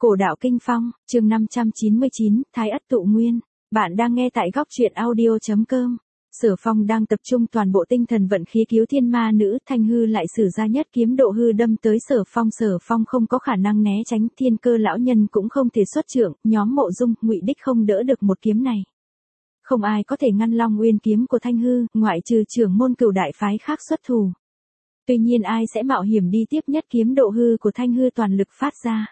Cổ đạo kinh phong, chương 599, Thái Ất tụ nguyên. Bạn đang nghe tại góc truyện audio.com. Sở Phong đang tập trung toàn bộ tinh thần vận khí cứu thiên ma nữ, Thanh Hư lại sử ra nhất kiếm độ hư đâm tới Sở Phong không có khả năng né tránh, Thiên Cơ lão nhân cũng không thể xuất trượng, nhóm Mộ Dung, Ngụy Đích không đỡ được một kiếm này. Không ai có thể ngăn Long Nguyên kiếm của Thanh Hư, ngoại trừ trưởng môn Cửu đại phái khác xuất thủ. Tuy nhiên ai sẽ mạo hiểm đi tiếp nhất kiếm độ hư của Thanh Hư toàn lực phát ra?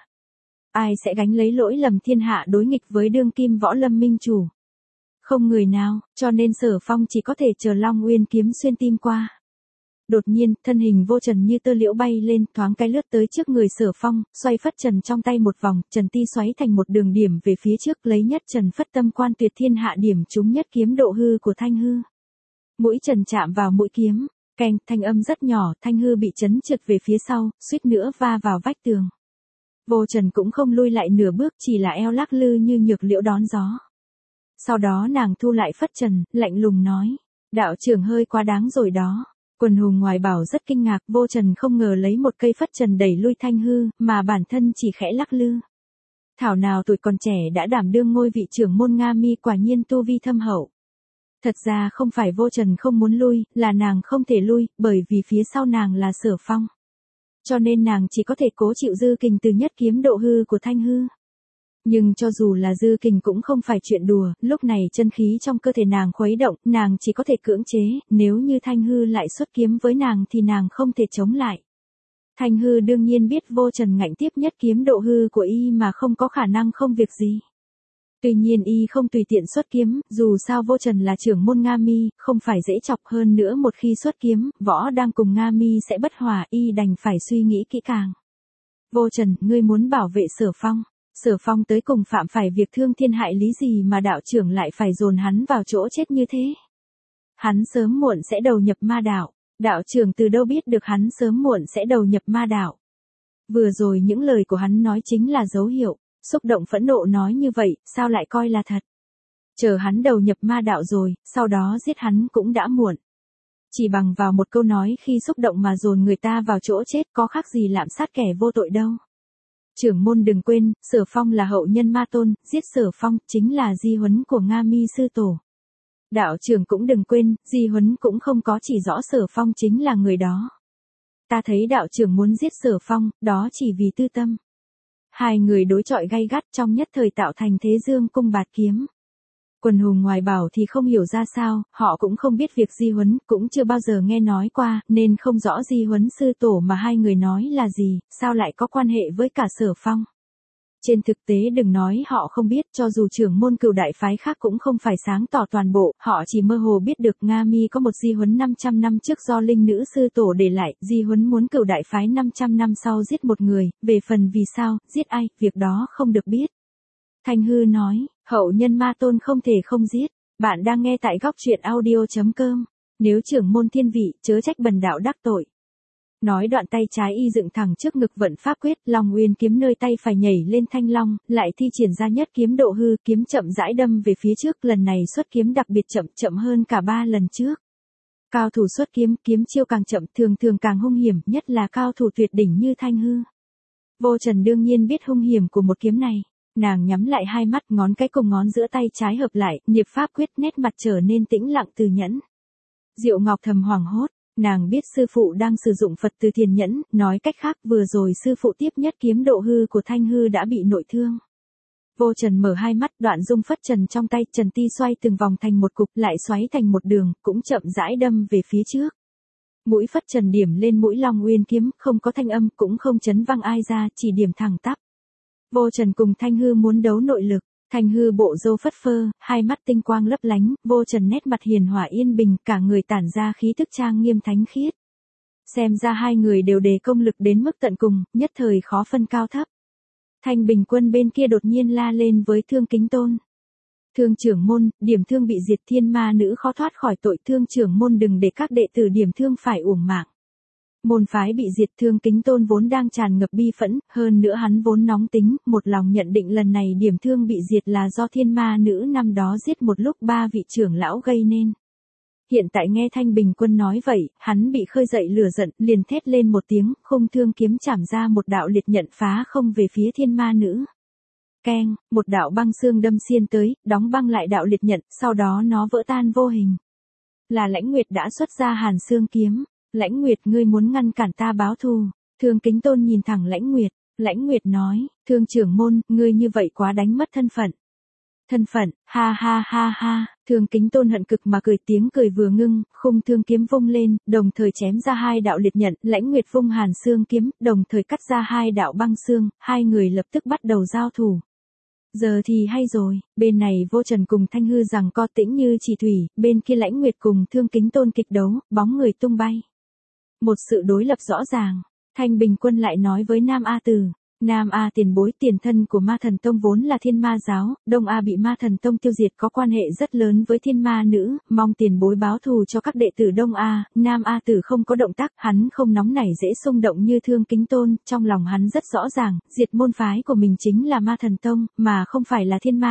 Ai sẽ gánh lấy lỗi lầm thiên hạ đối nghịch với đương kim võ lâm minh chủ? Không người nào, cho nên Sở Phong chỉ có thể chờ Long Nguyên kiếm xuyên tim qua. Đột nhiên, thân hình vô trần như tơ liễu bay lên, thoáng cái lướt tới trước người Sở Phong, xoay phất trần trong tay một vòng, trần ti xoáy thành một đường điểm về phía trước, lấy nhất trần phất tâm quan tuyệt thiên hạ điểm trúng nhất kiếm độ hư của Thanh Hư. Mũi trần chạm vào mũi kiếm, keng, thanh âm rất nhỏ, Thanh Hư bị chấn trượt về phía sau, suýt nữa va vào vách tường. Vô trần cũng không lui lại nửa bước, chỉ là eo lắc lư như nhược liễu đón gió. Sau đó nàng thu lại phất trần, lạnh lùng nói, đạo trưởng hơi quá đáng rồi đó. Quần hùng ngoài bảo rất kinh ngạc, vô trần không ngờ lấy một cây phất trần đẩy lui Thanh Hư, mà bản thân chỉ khẽ lắc lư. Thảo nào tuổi còn trẻ đã đảm đương ngôi vị trưởng môn Nga Mi, quả nhiên tu vi thâm hậu. Thật ra không phải vô trần không muốn lui, là nàng không thể lui, bởi vì phía sau nàng là Sở Phong. Cho nên nàng chỉ có thể cố chịu dư kình từ nhất kiếm độ hư của Thanh Hư. Nhưng cho dù là dư kình cũng không phải chuyện đùa, lúc này chân khí trong cơ thể nàng khuấy động, nàng chỉ có thể cưỡng chế, nếu như Thanh Hư lại xuất kiếm với nàng thì nàng không thể chống lại. Thanh Hư đương nhiên biết vô trần ngạnh tiếp nhất kiếm độ hư của y mà không có khả năng không việc gì. Tuy nhiên y không tùy tiện xuất kiếm, dù sao vô trần là trưởng môn Nga Mi, không phải dễ chọc, hơn nữa một khi xuất kiếm, võ đang cùng Nga Mi sẽ bất hòa, y đành phải suy nghĩ kỹ càng. Vô trần, ngươi muốn bảo vệ Sở Phong. Sở Phong tới cùng phạm phải việc thương thiên hại lý gì mà đạo trưởng lại phải dồn hắn vào chỗ chết như thế? Hắn sớm muộn sẽ đầu nhập ma đạo. Đạo trưởng từ đâu biết được hắn sớm muộn sẽ đầu nhập ma đạo? Vừa rồi những lời của hắn nói chính là dấu hiệu. Xúc động phẫn nộ nói như vậy, sao lại coi là thật? Chờ hắn đầu nhập ma đạo rồi, sau đó giết hắn cũng đã muộn. Chỉ bằng vào một câu nói khi xúc động mà dồn người ta vào chỗ chết có khác gì lạm sát kẻ vô tội đâu. Trưởng môn đừng quên, Sở Phong là hậu nhân ma tôn, giết Sở Phong chính là di huấn của Nga Mi sư tổ. Đạo trưởng cũng đừng quên, di huấn cũng không có chỉ rõ Sở Phong chính là người đó. Ta thấy đạo trưởng muốn giết Sở Phong, đó chỉ vì tư tâm. Hai người đối chọi gay gắt trong nhất thời tạo thành thế dương cung bạt kiếm. Quần hùng ngoài bảo thì không hiểu ra sao, họ cũng không biết việc di huấn, cũng chưa bao giờ nghe nói qua, nên không rõ di huấn sư tổ mà hai người nói là gì, sao lại có quan hệ với cả Sở Phong. Trên thực tế đừng nói họ không biết, cho dù trưởng môn Cửu đại phái khác cũng không phải sáng tỏ toàn bộ, họ chỉ mơ hồ biết được Nga Mi có một di huấn 500 năm trước do linh nữ sư tổ để lại, di huấn muốn Cửu đại phái 500 năm sau giết một người, về phần vì sao, giết ai, việc đó không được biết. Thanh Hư nói, hậu nhân ma tôn không thể không giết. Bạn đang nghe tại góc truyện audio.com. Nếu trưởng môn thiên vị, chớ trách bần đạo đắc tội. Nói đoạn tay trái y dựng thẳng trước ngực vận pháp quyết, Long Nguyên kiếm nơi tay phải nhảy lên thanh long, lại thi triển ra nhất kiếm độ hư, kiếm chậm rãi đâm về phía trước, lần này xuất kiếm đặc biệt chậm hơn cả 3 lần trước. Cao thủ xuất kiếm, kiếm chiêu càng chậm thường càng hung hiểm, nhất là cao thủ tuyệt đỉnh như Thanh Hư. Vô trần đương nhiên biết hung hiểm của một kiếm này. Nàng nhắm lại hai mắt, ngón cái cùng ngón giữa tay trái hợp lại, niệm pháp quyết, nét mặt trở nên tĩnh lặng từ nhẫn. Diệu Ngọc thầm hoảng hốt, nàng biết sư phụ đang sử dụng Phật từ thiền nhẫn, nói cách khác vừa rồi sư phụ tiếp nhất kiếm độ hư của Thanh Hư đã bị nội thương. Vô trần mở hai mắt, đoạn dung phất trần trong tay, trần ti xoay từng vòng thành một cục, lại xoáy thành một đường, cũng chậm rãi đâm về phía trước. Mũi phất trần điểm lên mũi Long Nguyên kiếm, không có thanh âm, cũng không chấn văng ai ra, chỉ điểm thẳng tắp. Vô trần cùng Thanh Hư muốn đấu nội lực, Thanh Hư bộ râu phất phơ, hai mắt tinh quang lấp lánh, vô trần nét mặt hiền hòa yên bình, cả người tản ra khí thức trang nghiêm thánh khiết. Xem ra hai người đều đề công lực đến mức tận cùng, nhất thời khó phân cao thấp. Thanh Bình Quân bên kia đột nhiên la lên với Thương Kính Tôn. Thương trưởng môn, Điểm Thương bị diệt, thiên ma nữ khó thoát khỏi tội, Thương trưởng môn đừng để các đệ tử Điểm Thương phải uổng mạng. Môn phái bị diệt, Thương Kính Tôn vốn đang tràn ngập bi phẫn, hơn nữa hắn vốn nóng tính, một lòng nhận định lần này Điểm Thương bị diệt là do thiên ma nữ năm đó giết một lúc 3 vị trưởng lão gây nên. Hiện tại nghe Thanh Bình Quân nói vậy, hắn bị khơi dậy lửa giận, liền thét lên một tiếng, khung thương kiếm chảm ra một đạo liệt nhận phá không về phía thiên ma nữ. Keng, một đạo băng xương đâm xiên tới, đóng băng lại đạo liệt nhận, sau đó nó vỡ tan vô hình. Là Lãnh Nguyệt đã xuất ra Hàn Xương kiếm. Lãnh Nguyệt, ngươi muốn ngăn cản ta báo thù. Thương Kính Tôn nhìn thẳng Lãnh Nguyệt. Lãnh Nguyệt nói, Thương trưởng môn, ngươi như vậy quá đánh mất thân phận. Thân phận, ha ha ha ha, Thương Kính Tôn hận cực mà cười, tiếng cười vừa ngưng, khung thương kiếm vung lên, đồng thời chém ra 2 đạo liệt nhận, Lãnh Nguyệt vung Hàn Xương kiếm, đồng thời cắt ra 2 đạo băng xương, hai người lập tức bắt đầu giao thủ. Giờ thì hay rồi, bên này Vô Trần cùng Thanh Hư rằng co tĩnh như chỉ thủy, bên kia Lãnh Nguyệt cùng Thương Kính Tôn kịch đấu, bóng người tung bay. Một sự đối lập rõ ràng, Thanh Bình Quân lại nói với Nam A Tử. Nam A tiền bối, tiền thân của Ma Thần Tông vốn là Thiên Ma giáo, Đông A bị Ma Thần Tông tiêu diệt có quan hệ rất lớn với Thiên Ma nữ, mong tiền bối báo thù cho các đệ tử Đông A. Nam A Tử không có động tác, hắn không nóng nảy dễ xung động như Thương Kính Tôn, trong lòng hắn rất rõ ràng, diệt môn phái của mình chính là Ma Thần Tông, mà không phải là Thiên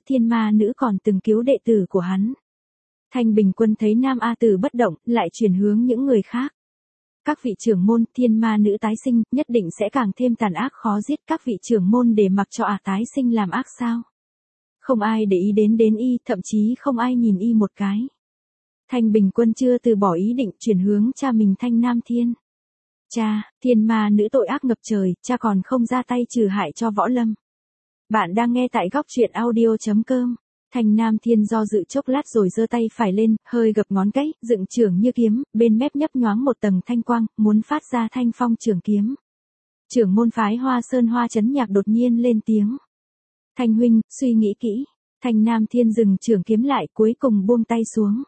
Ma nữ còn từng cứu đệ tử của hắn. Thanh Bình Quân thấy Nam A Tử bất động, lại chuyển hướng những người khác. Các vị trưởng môn, Thiên Ma nữ tái sinh, nhất định sẽ càng thêm tàn ác khó giết, các vị trưởng môn để mặc cho tái sinh làm ác sao? Không ai để ý đến y, thậm chí không ai nhìn y một cái. Thanh Bình Quân chưa từ bỏ ý định, chuyển hướng cha mình Thanh Nam Thiên. Cha, Thiên Ma nữ tội ác ngập trời, cha còn không ra tay trừ hại cho Võ Lâm. Bạn đang nghe tại góc truyện audio.com. Thanh Nam Thiên do dự chốc lát rồi giơ tay phải lên, hơi gập ngón cái, dựng chưởng như kiếm, bên mép nhấp nhoáng một tầng thanh quang, muốn phát ra thanh phong chưởng kiếm. Trưởng môn phái Hoa Sơn Hoa Chấn Nhạc đột nhiên lên tiếng. Thanh huynh, suy nghĩ kỹ. Thanh Nam Thiên dừng chưởng kiếm lại, cuối cùng buông tay xuống.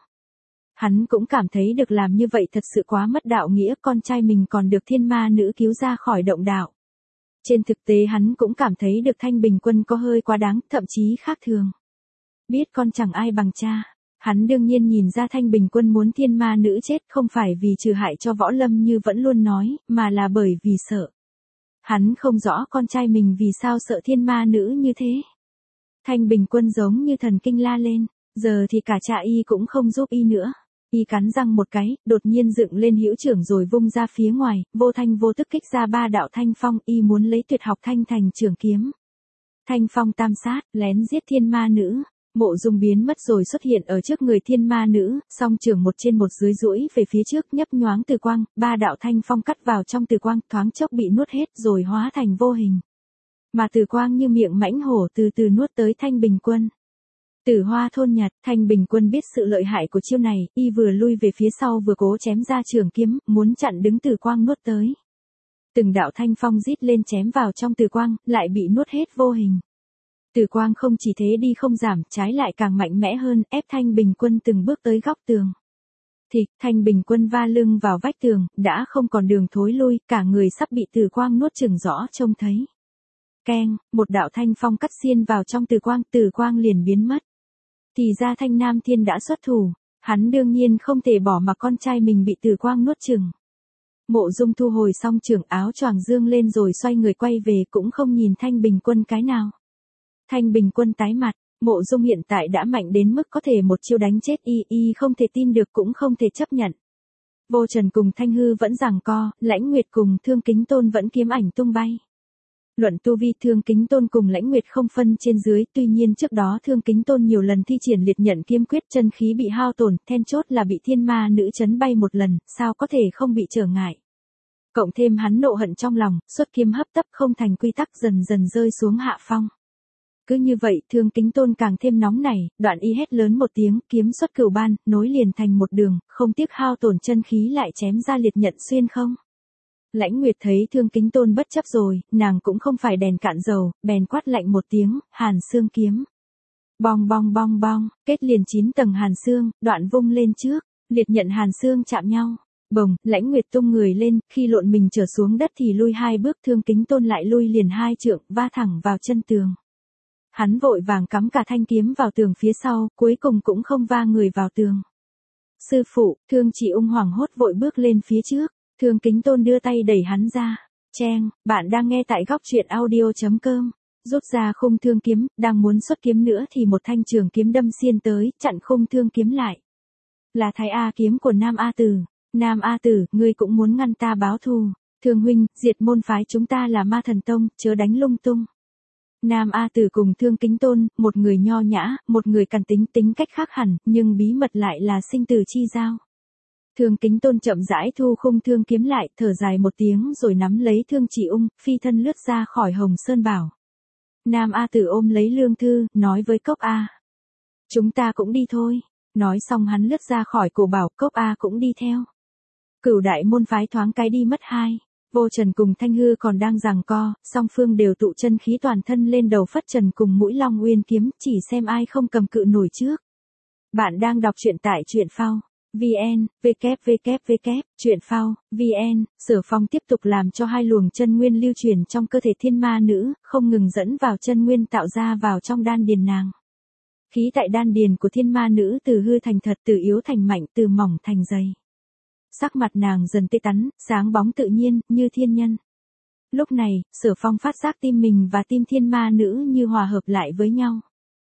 Hắn cũng cảm thấy được làm như vậy thật sự quá mất đạo nghĩa, con trai mình còn được Thiên Ma nữ cứu ra khỏi động đạo. Trên thực tế hắn cũng cảm thấy được Thanh Bình Quân có hơi quá đáng, thậm chí khác thường. Biết con chẳng ai bằng cha. Hắn đương nhiên nhìn ra Thanh Bình Quân muốn Thiên Ma nữ chết không phải vì trừ hại cho Võ Lâm như vẫn luôn nói, mà là bởi vì sợ. Hắn không rõ con trai mình vì sao sợ Thiên Ma nữ như thế. Thanh Bình Quân giống như thần kinh la lên, giờ thì cả cha y cũng không giúp y nữa. Y cắn răng một cái, đột nhiên dựng lên hữu trưởng rồi vung ra phía ngoài, vô thanh vô tức kích ra 3 đạo thanh phong, y muốn lấy tuyệt học thanh thành trường kiếm. Thanh phong tam sát, lén giết Thiên Ma nữ. Mộ Dung biến mất rồi xuất hiện ở trước người Thiên Ma nữ, song trường một trên một dưới duỗi về phía trước, nhấp nhoáng từ quang, 3 đạo thanh phong cắt vào trong từ quang, thoáng chốc bị nuốt hết rồi hóa thành vô hình. Mà từ quang như miệng mãnh hổ từ từ nuốt tới Thanh Bình Quân. Tử Hoa thôn nhật, Thanh Bình Quân biết sự lợi hại của chiêu này, y vừa lui về phía sau vừa cố chém ra trường kiếm, muốn chặn đứng từ quang nuốt tới. Từng đạo thanh phong rít lên chém vào trong từ quang, lại bị nuốt hết vô hình. Từ quang không chỉ thế đi không giảm, trái lại càng mạnh mẽ hơn, ép Thanh Bình Quân từng bước tới góc tường. Thì, Thanh Bình Quân va lưng vào vách tường, đã không còn đường thối lui, cả người sắp bị từ quang nuốt chửng rõ trông thấy. Keng, một đạo thanh phong cắt xiên vào trong từ quang liền biến mất. Thì ra Thanh Nam Thiên đã xuất thủ, hắn đương nhiên không thể bỏ mặc con trai mình bị từ quang nuốt chửng. Mộ Dung thu hồi xong chưởng, áo choàng dương lên rồi xoay người quay về, cũng không nhìn Thanh Bình Quân cái nào. Thanh Bình Quân tái mặt, Mộ Dung hiện tại đã mạnh đến mức có thể một chiêu đánh chết y không thể tin được cũng không thể chấp nhận. Vô Trần cùng Thanh Hư vẫn giằng co, Lãnh Nguyệt cùng Thương Kính Tôn vẫn kiếm ảnh tung bay. Luận tu vi, Thương Kính Tôn cùng Lãnh Nguyệt không phân trên dưới, tuy nhiên trước đó Thương Kính Tôn nhiều lần thi triển liệt nhận kiếm quyết, chân khí bị hao tổn, then chốt là bị Thiên Ma nữ chấn bay một lần, sao có thể không bị trở ngại. Cộng thêm hắn nộ hận trong lòng, xuất kiếm hấp tấp không thành quy tắc, dần dần rơi xuống hạ phong. Cứ như vậy, Thương Kính Tôn càng thêm nóng nảy, đoạn y hét lớn một tiếng, kiếm xuất cửu ban, nối liền thành một đường, không tiếc hao tổn chân khí lại chém ra liệt nhận xuyên không. Lãnh Nguyệt thấy Thương Kính Tôn bất chấp rồi, nàng cũng không phải đèn cạn dầu, bèn quát lạnh một tiếng, Hàn Xương kiếm. Bong bong bong bong, kết liền 9 tầng Hàn Xương, đoạn vung lên trước, liệt nhận Hàn Xương chạm nhau. Bồng, Lãnh Nguyệt tung người lên, khi lộn mình trở xuống đất thì lui 2 bước, Thương Kính Tôn lại lui liền 2 trượng, va thẳng vào chân tường. Hắn vội vàng cắm cả thanh kiếm vào tường phía sau, cuối cùng cũng không va người vào tường. Sư phụ, Thương Chỉ Ung hoảng hốt vội bước lên phía trước, Thương Kính Tôn đưa tay đẩy hắn ra. Cheng, bạn đang nghe tại góc truyện audio.com. Rút ra khung thương kiếm, đang muốn xuất kiếm nữa thì một thanh trường kiếm đâm xiên tới, chặn khung thương kiếm lại. Là Thái A kiếm của Nam A Tử. Nam A Tử, ngươi cũng muốn ngăn ta báo thù. Thương huynh, diệt môn phái chúng ta là Ma Thần Tông, chớ đánh lung tung. Nam A Tử cùng Thương Kính Tôn, một người nho nhã, một người cằn tính, tính cách khác hẳn, nhưng bí mật lại là sinh tử chi giao. Thương Kính Tôn chậm rãi thu khung thương kiếm lại, thở dài một tiếng rồi nắm lấy thương chỉ ung, phi thân lướt ra khỏi Hồng Sơn Bảo. Nam A Tử ôm lấy Lương Thư, nói với Cốc A. Chúng ta cũng đi thôi. Nói xong hắn lướt ra khỏi cổ bảo, Cốc A cũng đi theo. Cửu đại môn phái thoáng cái đi mất hai. Vô Trần cùng Thanh Hư còn đang giằng co, song phương đều tụ chân khí toàn thân lên đầu phất trần cùng mũi Long Uyên kiếm, chỉ xem ai không cầm cự nổi trước. Bạn đang đọc truyện tại truyện phao. VN, www, truyện phao, VN, Sở Phong tiếp tục làm cho hai luồng chân nguyên lưu truyền trong cơ thể thiên ma nữ, không ngừng dẫn vào chân nguyên tạo ra vào trong đan điền nàng. Khí tại đan điền của thiên ma nữ từ hư thành thật, từ yếu thành mạnh, từ mỏng thành dày. Sắc mặt nàng dần tê tắn, sáng bóng tự nhiên, như thiên nhân. Lúc này, Sở Phong phát giác tim mình và tim thiên ma nữ như hòa hợp lại với nhau.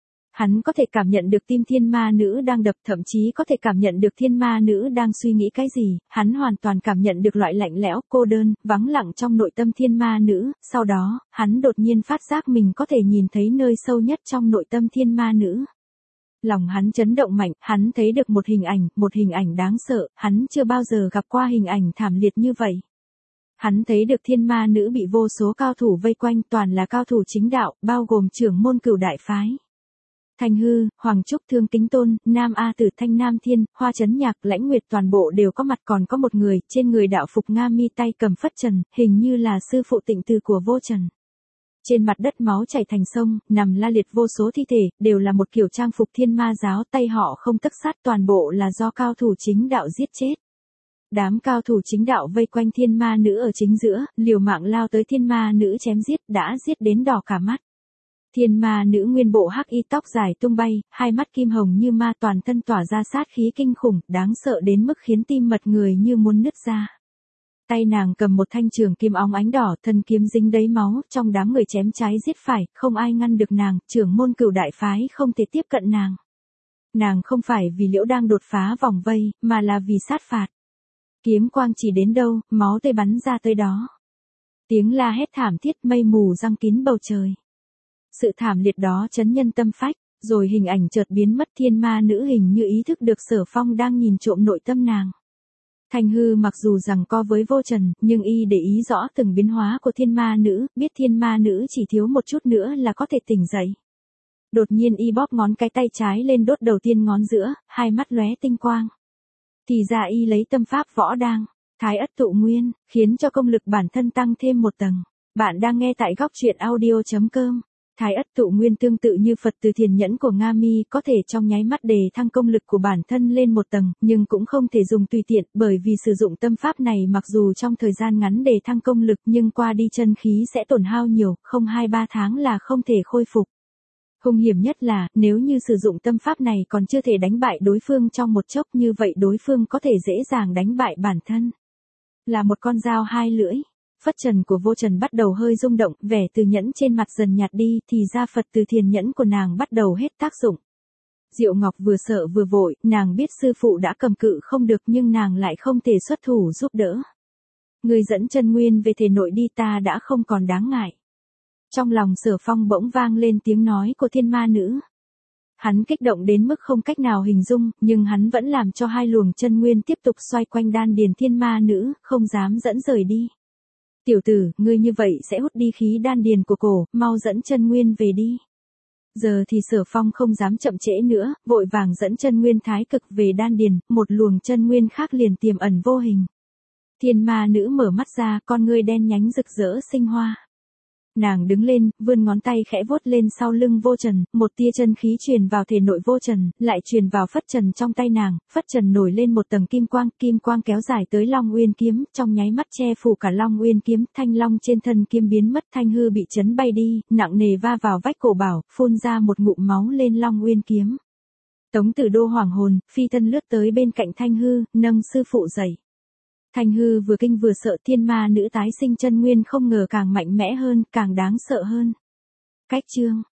Hắn có thể cảm nhận được tim thiên ma nữ đang đập, thậm chí có thể cảm nhận được thiên ma nữ đang suy nghĩ cái gì, hắn hoàn toàn cảm nhận được loại lạnh lẽo, cô đơn, vắng lặng trong nội tâm thiên ma nữ, sau đó, hắn đột nhiên phát giác mình có thể nhìn thấy nơi sâu nhất trong nội tâm thiên ma nữ. Lòng hắn chấn động mạnh, hắn thấy được một hình ảnh đáng sợ, hắn chưa bao giờ gặp qua hình ảnh thảm liệt như vậy. Hắn thấy được thiên ma nữ bị vô số cao thủ vây quanh, toàn là cao thủ chính đạo, bao gồm trưởng môn Cửu đại phái. Thanh Hư, Hoàng Trúc, Thương Kính Tôn, Nam A Tử, Thanh Nam Thiên, Hoa Chấn Nhạc, Lãnh Nguyệt toàn bộ đều có mặt, còn có một người, trên người đạo phục nga mi, tay cầm phất trần, hình như là sư phụ Tịnh Từ của Vô Trần. Trên mặt đất máu chảy thành sông, nằm la liệt vô số thi thể, đều là một kiểu trang phục thiên ma giáo, tay họ không tấc sắt, toàn bộ là do cao thủ chính đạo giết chết. Đám cao thủ chính đạo vây quanh thiên ma nữ ở chính giữa, liều mạng lao tới thiên ma nữ chém giết, đã giết đến đỏ cả mắt. Thiên ma nữ nguyên bộ hắc y, tóc dài tung bay, hai mắt kim hồng như ma, toàn thân tỏa ra sát khí kinh khủng, đáng sợ đến mức khiến tim mật người như muốn nứt ra. Tay nàng cầm một thanh trường kiếm óng ánh đỏ, thân kiếm dính đầy máu, trong đám người chém trái giết phải, không ai ngăn được nàng, trưởng môn Cửu đại phái không thể tiếp cận nàng. Nàng không phải vì Liễu đang đột phá vòng vây, mà là vì sát phạt. Kiếm quang chỉ đến đâu, máu tươi bắn ra tới đó. Tiếng la hét thảm thiết, mây mù giăng kín bầu trời. Sự thảm liệt đó chấn nhân tâm phách, rồi hình ảnh chợt biến mất, thiên ma nữ hình như ý thức được Sở Phong đang nhìn trộm nội tâm nàng. Thanh Hư mặc dù giằng co với Vô Trần, nhưng y để ý rõ từng biến hóa của thiên ma nữ, biết thiên ma nữ chỉ thiếu một chút nữa là có thể tỉnh dậy. Đột nhiên y bóp ngón cái tay trái lên đốt đầu tiên ngón giữa, hai mắt lóe tinh quang. Thì ra y lấy tâm pháp võ đang, thái ất tụ nguyên, khiến cho công lực bản thân tăng thêm một tầng. Bạn đang nghe tại góc truyện audio.com. Thái ất tụ nguyên tương tự như Phật từ thiền nhẫn của Nga Mi, có thể trong nháy mắt đề thăng công lực của bản thân lên một tầng, nhưng cũng không thể dùng tùy tiện, bởi vì sử dụng tâm pháp này mặc dù trong thời gian ngắn đề thăng công lực nhưng qua đi chân khí sẽ tổn hao nhiều, không 2-3 tháng là không thể khôi phục. Hung hiểm nhất là, nếu như sử dụng tâm pháp này còn chưa thể đánh bại đối phương trong một chốc, như vậy đối phương có thể dễ dàng đánh bại bản thân. Là một con dao hai lưỡi. Phất trần của Vô Trần bắt đầu hơi rung động, vẻ từ nhẫn trên mặt dần nhạt đi, thì ra Phật từ thiền nhẫn của nàng bắt đầu hết tác dụng. Diệu Ngọc vừa sợ vừa vội, nàng biết sư phụ đã cầm cự không được nhưng nàng lại không thể xuất thủ giúp đỡ. Người dẫn chân nguyên về thể nội đi, ta đã không còn đáng ngại. Trong lòng Sở Phong bỗng vang lên tiếng nói của thiên ma nữ. Hắn kích động đến mức không cách nào hình dung, nhưng hắn vẫn làm cho hai luồng chân nguyên tiếp tục xoay quanh đan điền thiên ma nữ, không dám dẫn rời đi. Tiểu tử, ngươi như vậy sẽ hút đi khí đan điền của cổ, mau dẫn chân nguyên về đi. Giờ thì Sở Phong không dám chậm trễ nữa, vội vàng dẫn chân nguyên thái cực về đan điền, một luồng chân nguyên khác liền tiềm ẩn vô hình. Thiên ma nữ mở mắt ra, con ngươi đen nhánh rực rỡ sinh hoa. Nàng đứng lên, vươn ngón tay khẽ vuốt lên sau lưng Vô Trần, một tia chân khí truyền vào thể nội Vô Trần, lại truyền vào phất trần trong tay nàng, phất trần nổi lên một tầng kim quang kéo dài tới Long Uyên kiếm, trong nháy mắt che phủ cả Long Uyên kiếm, thanh long trên thân kiếm biến mất, Thanh Hư bị chấn bay đi, nặng nề va vào vách cổ bảo, phun ra một ngụm máu lên Long Uyên kiếm. Tống Tử Đô hoảng hồn, phi thân lướt tới bên cạnh Thanh Hư, nâng sư phụ dậy. Thanh Hư vừa kinh vừa sợ, thiên ma nữ tái sinh chân nguyên không ngờ càng mạnh mẽ hơn, càng đáng sợ hơn. Cách chương